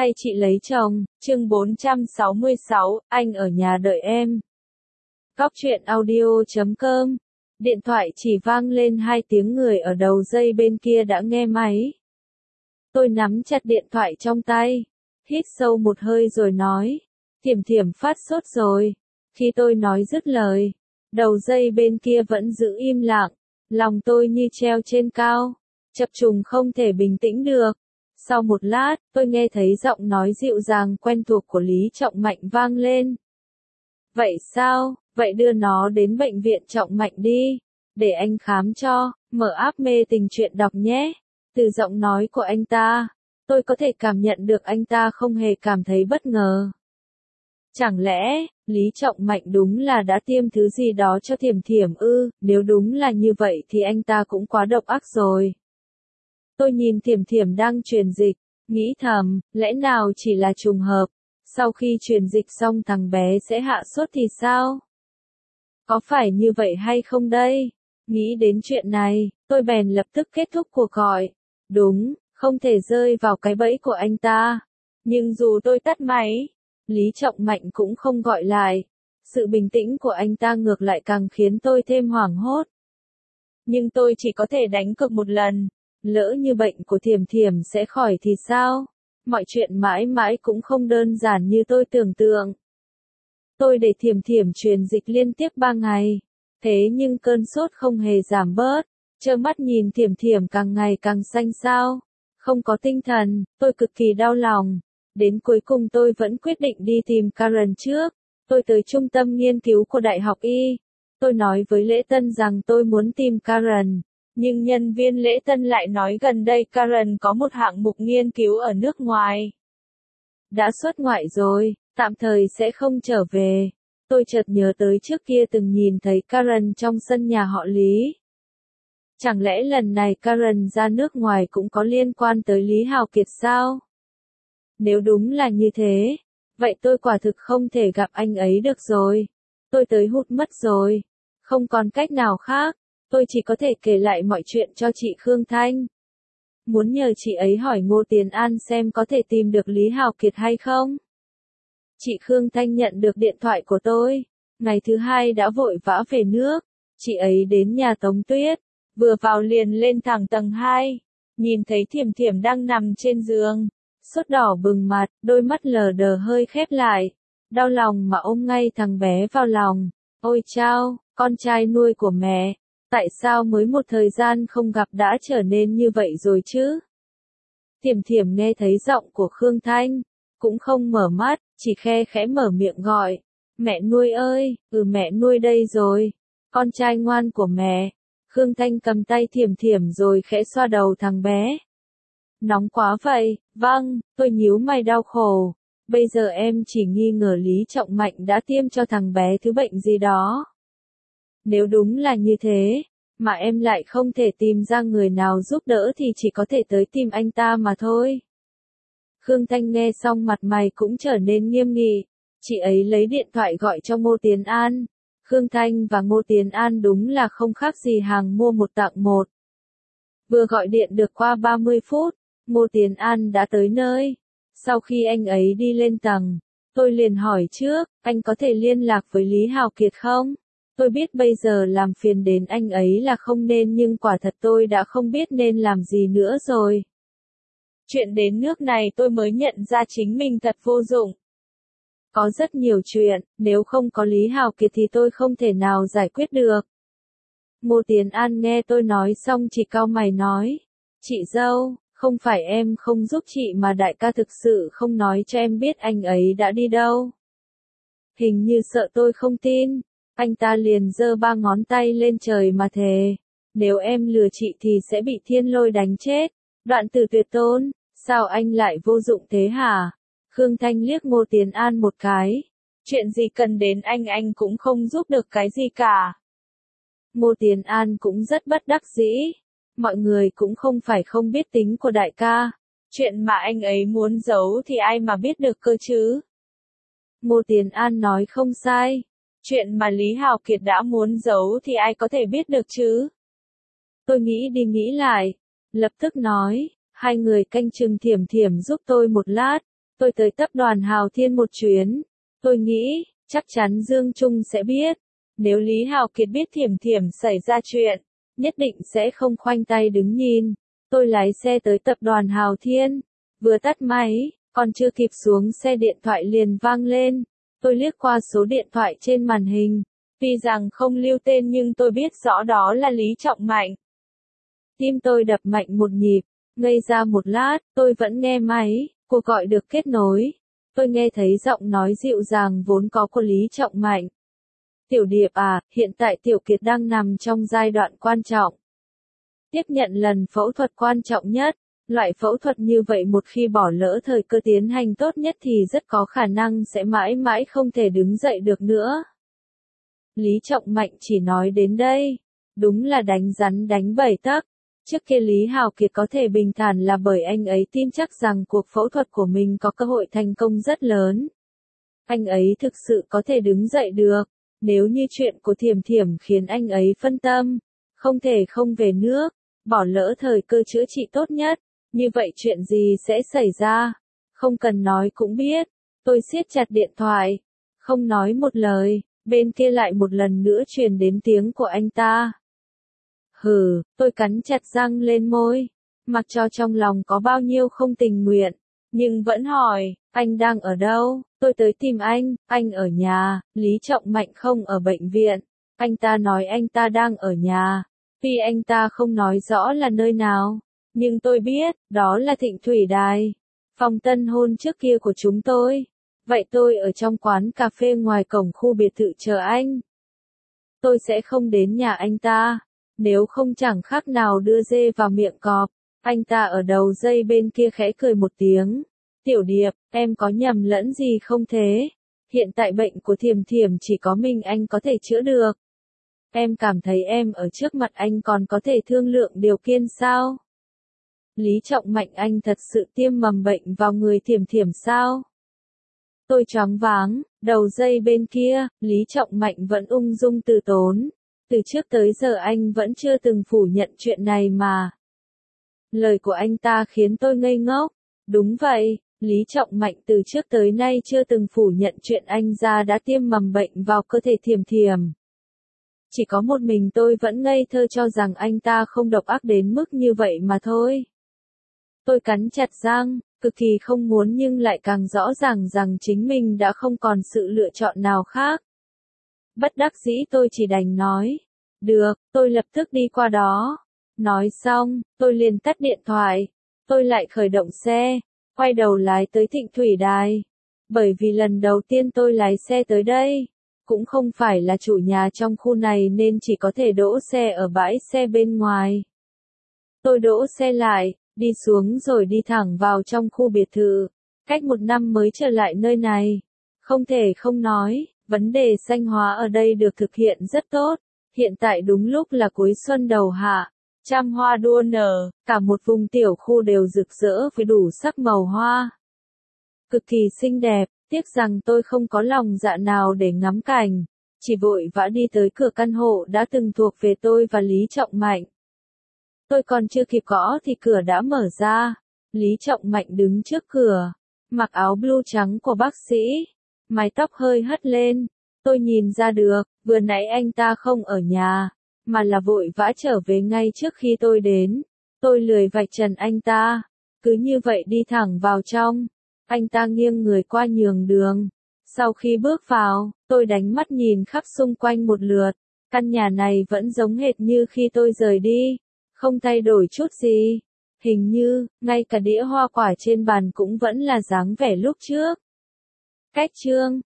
hay chị lấy chồng, chương 466, anh ở nhà đợi em. Góc truyện audio.com. Điện thoại chỉ vang lên 2 tiếng, người ở đầu dây bên kia đã nghe máy. Tôi nắm chặt điện thoại trong tay, hít sâu một hơi rồi nói, Thiểm Thiểm phát sốt rồi. Khi tôi nói dứt lời, đầu dây bên kia vẫn giữ im lặng, lòng tôi như treo trên cao, chập trùng không thể bình tĩnh được. Sau một lát, tôi nghe thấy giọng nói dịu dàng quen thuộc của Lý Trọng Mạnh vang lên. Vậy sao, vậy đưa nó đến bệnh viện Trọng Mạnh đi, để anh khám cho, mở app mê tình truyện đọc nhé. Từ giọng nói của anh ta, tôi có thể cảm nhận được anh ta không hề cảm thấy bất ngờ. Chẳng lẽ, Lý Trọng Mạnh đúng là đã tiêm thứ gì đó cho Thiểm Thiểm ư? Nếu đúng là như vậy thì anh ta cũng quá độc ác rồi. Tôi nhìn Thiểm Thiểm đang truyền dịch, nghĩ thầm, lẽ nào chỉ là trùng hợp, sau khi truyền dịch xong thằng bé sẽ hạ sốt thì sao? Có phải như vậy hay không đây? Nghĩ đến chuyện này, tôi bèn lập tức kết thúc cuộc gọi. Đúng, không thể rơi vào cái bẫy của anh ta. Nhưng dù tôi tắt máy, Lý Trọng Mạnh cũng không gọi lại. Sự bình tĩnh của anh ta ngược lại càng khiến tôi thêm hoảng hốt. Nhưng tôi chỉ có thể đánh cược một lần. Lỡ như bệnh của Thiểm Thiểm sẽ khỏi thì sao? Mọi chuyện mãi mãi cũng không đơn giản như tôi tưởng tượng. Tôi để Thiểm Thiểm truyền dịch liên tiếp 3 ngày. Thế nhưng cơn sốt không hề giảm bớt. Trơ mắt nhìn Thiểm Thiểm càng ngày càng xanh xao. Không có tinh thần, tôi cực kỳ đau lòng. Đến cuối cùng tôi vẫn quyết định đi tìm Karen trước. Tôi tới trung tâm nghiên cứu của Đại học Y. Tôi nói với Lễ Tân rằng tôi muốn tìm Karen. Nhưng nhân viên Lễ Tân lại nói gần đây Karen có một hạng mục nghiên cứu ở nước ngoài. Đã xuất ngoại rồi, tạm thời sẽ không trở về. Tôi chợt nhớ tới trước kia từng nhìn thấy Karen trong sân nhà họ Lý. Chẳng lẽ lần này Karen ra nước ngoài cũng có liên quan tới Lý Hào Kiệt sao? Nếu đúng là như thế, vậy tôi quả thực không thể gặp anh ấy được rồi. Tôi tới hụt mất rồi. Không còn cách nào khác, tôi chỉ có thể kể lại mọi chuyện cho chị Khương Thanh. Muốn nhờ chị ấy hỏi Ngô Tiến An xem có thể tìm được Lý Hào Kiệt hay không. Chị Khương Thanh nhận được điện thoại của tôi. Ngày thứ hai đã vội vã về nước. Chị ấy đến nhà Tống Tuyết. Vừa vào liền lên thẳng tầng 2. Nhìn thấy Thiểm Thiểm đang nằm trên giường. Sốt đỏ bừng mặt, đôi mắt lờ đờ hơi khép lại. Đau lòng mà ôm ngay thằng bé vào lòng. Ôi chao, con trai nuôi của mẹ. Tại sao mới một thời gian không gặp đã trở nên như vậy rồi chứ? Thiểm Thiểm nghe thấy giọng của Khương Thanh. Cũng không mở mắt, chỉ khe khẽ mở miệng gọi. Mẹ nuôi ơi, mẹ nuôi đây rồi. Con trai ngoan của mẹ. Khương Thanh cầm tay Thiểm Thiểm rồi khẽ xoa đầu thằng bé. Nóng quá vậy, vâng, tôi nhíu mày đau khổ. Bây giờ em chỉ nghi ngờ Lý Trọng Mạnh đã tiêm cho thằng bé thứ bệnh gì đó. Nếu đúng là như thế, mà em lại không thể tìm ra người nào giúp đỡ thì chỉ có thể tới tìm anh ta mà thôi. Khương Thanh nghe xong mặt mày cũng trở nên nghiêm nghị. Chị ấy lấy điện thoại gọi cho Ngô Tiến An. Khương Thanh và Ngô Tiến An đúng là không khác gì hàng mua một tặng một. Vừa gọi điện được qua 30 phút, Ngô Tiến An đã tới nơi. Sau khi anh ấy đi lên tầng, tôi liền hỏi trước, anh có thể liên lạc với Lý Hào Kiệt không? Tôi biết bây giờ làm phiền đến anh ấy là không nên, nhưng quả thật tôi đã không biết nên làm gì nữa rồi. Chuyện đến nước này tôi mới nhận ra chính mình thật vô dụng. Có rất nhiều chuyện, nếu không có Lý Hào Kiệt thì tôi không thể nào giải quyết được. Ngô Tiến An nghe tôi nói xong chỉ cau mày nói, chị dâu, không phải em không giúp chị mà đại ca thực sự không nói cho em biết anh ấy đã đi đâu. Hình như sợ tôi không tin, anh ta liền giơ 3 ngón tay lên trời mà thề, nếu em lừa chị thì sẽ bị thiên lôi đánh chết. Đoạn từ tuyệt tôn, sao anh lại vô dụng thế hả? Khương Thanh liếc Ngô Tiến An một cái. Chuyện gì cần đến anh cũng không giúp được cái gì cả. Ngô Tiến An cũng rất bất đắc dĩ. Mọi người cũng không phải không biết tính của đại ca. Chuyện mà anh ấy muốn giấu thì ai mà biết được cơ chứ? Ngô Tiến An nói không sai. Chuyện mà Lý Hào Kiệt đã muốn giấu thì ai có thể biết được chứ? Tôi nghĩ đi nghĩ lại. Lập tức nói, hai người canh chừng Thiểm Thiểm giúp tôi một lát. Tôi tới tập đoàn Hào Thiên một chuyến. Tôi nghĩ, chắc chắn Dương Trung sẽ biết. Nếu Lý Hào Kiệt biết Thiểm Thiểm xảy ra chuyện, nhất định sẽ không khoanh tay đứng nhìn. Tôi lái xe tới tập đoàn Hào Thiên. Vừa tắt máy, còn chưa kịp xuống xe điện thoại liền vang lên. Tôi liếc qua số điện thoại trên màn hình. Tuy rằng không lưu tên nhưng tôi biết rõ đó là Lý Trọng Mạnh. Tim tôi đập mạnh một nhịp. Ngây ra một lát, tôi vẫn nghe máy. Cuộc gọi được kết nối. Tôi nghe thấy giọng nói dịu dàng vốn có của Lý Trọng Mạnh. Tiểu Điệp à, hiện tại Tiểu Kiệt đang nằm trong giai đoạn quan trọng. Tiếp nhận lần phẫu thuật quan trọng nhất. Loại phẫu thuật như vậy một khi bỏ lỡ thời cơ tiến hành tốt nhất thì rất có khả năng sẽ mãi mãi không thể đứng dậy được nữa. Lý Trọng Mạnh chỉ nói đến đây. Đúng là đánh rắn đánh bầy tắc. Trước kia Lý Hào Kiệt có thể bình thản là bởi anh ấy tin chắc rằng cuộc phẫu thuật của mình có cơ hội thành công rất lớn. Anh ấy thực sự có thể đứng dậy được. Nếu như chuyện của Thiểm Thiểm khiến anh ấy phân tâm, không thể không về nước, bỏ lỡ thời cơ chữa trị tốt nhất, như vậy chuyện gì sẽ xảy ra? Không cần nói cũng biết. Tôi siết chặt điện thoại, không nói một lời, bên kia lại một lần nữa truyền đến tiếng của anh ta. Hừ, tôi cắn chặt răng lên môi, mặc cho trong lòng có bao nhiêu không tình nguyện, nhưng vẫn hỏi, anh đang ở đâu? Tôi tới tìm anh ở nhà. Lý Trọng Mạnh không ở bệnh viện. Anh ta nói anh ta đang ở nhà. Tuy anh ta không nói rõ là nơi nào, nhưng tôi biết, đó là Thịnh Thủy Đài. Phòng tân hôn trước kia của chúng tôi. Vậy tôi ở trong quán cà phê ngoài cổng khu biệt thự chờ anh. Tôi sẽ không đến nhà anh ta. Nếu không chẳng khác nào đưa dê vào miệng cọp. Anh ta ở đầu dây bên kia khẽ cười một tiếng. Tiểu Điệp, em có nhầm lẫn gì không thế? Hiện tại bệnh của Thiểm Thiểm chỉ có mình anh có thể chữa được. Em cảm thấy em ở trước mặt anh còn có thể thương lượng điều kiện sao? Lý Trọng Mạnh anh thật sự tiêm mầm bệnh vào người Thiểm Thiểm sao? Tôi choáng váng, đầu dây bên kia, Lý Trọng Mạnh vẫn ung dung từ tốn. Từ trước tới giờ anh vẫn chưa từng phủ nhận chuyện này mà. Lời của anh ta khiến tôi ngây ngốc. Đúng vậy, Lý Trọng Mạnh từ trước tới nay chưa từng phủ nhận chuyện anh ra đã tiêm mầm bệnh vào cơ thể Thiểm Thiểm. Chỉ có một mình tôi vẫn ngây thơ cho rằng anh ta không độc ác đến mức như vậy mà thôi. Tôi cắn chặt răng, cực kỳ không muốn nhưng lại càng rõ ràng rằng chính mình đã không còn sự lựa chọn nào khác. Bất đắc dĩ tôi chỉ đành nói. Được, tôi lập tức đi qua đó. Nói xong, tôi liền tắt điện thoại. Tôi lại khởi động xe, quay đầu lái tới Thịnh Thủy Đài. Bởi vì lần đầu tiên tôi lái xe tới đây, cũng không phải là chủ nhà trong khu này nên chỉ có thể đỗ xe ở bãi xe bên ngoài. Tôi đỗ xe lại, đi xuống rồi đi thẳng vào trong khu biệt thự. Cách một năm mới trở lại nơi này. Không thể không nói, vấn đề xanh hóa ở đây được thực hiện rất tốt. Hiện tại đúng lúc là cuối xuân đầu hạ. Trăm hoa đua nở, cả một vùng tiểu khu đều rực rỡ với đủ sắc màu hoa. Cực kỳ xinh đẹp, tiếc rằng tôi không có lòng dạ nào để ngắm cảnh. Chỉ vội vã đi tới cửa căn hộ đã từng thuộc về tôi và Lý Trọng Mạnh. Tôi còn chưa kịp gõ thì cửa đã mở ra. Lý Trọng Mạnh đứng trước cửa, mặc áo blue trắng của bác sĩ, mái tóc hơi hất lên. Tôi nhìn ra được, vừa nãy anh ta không ở nhà, mà là vội vã trở về ngay trước khi tôi đến. Tôi lười vạch trần anh ta, cứ như vậy đi thẳng vào trong. Anh ta nghiêng người qua nhường đường. Sau khi bước vào, tôi đánh mắt nhìn khắp xung quanh một lượt. Căn nhà này vẫn giống hệt như khi tôi rời đi, không thay đổi chút gì. Hình như, ngay cả đĩa hoa quả trên bàn cũng vẫn là dáng vẻ lúc trước. Cách chương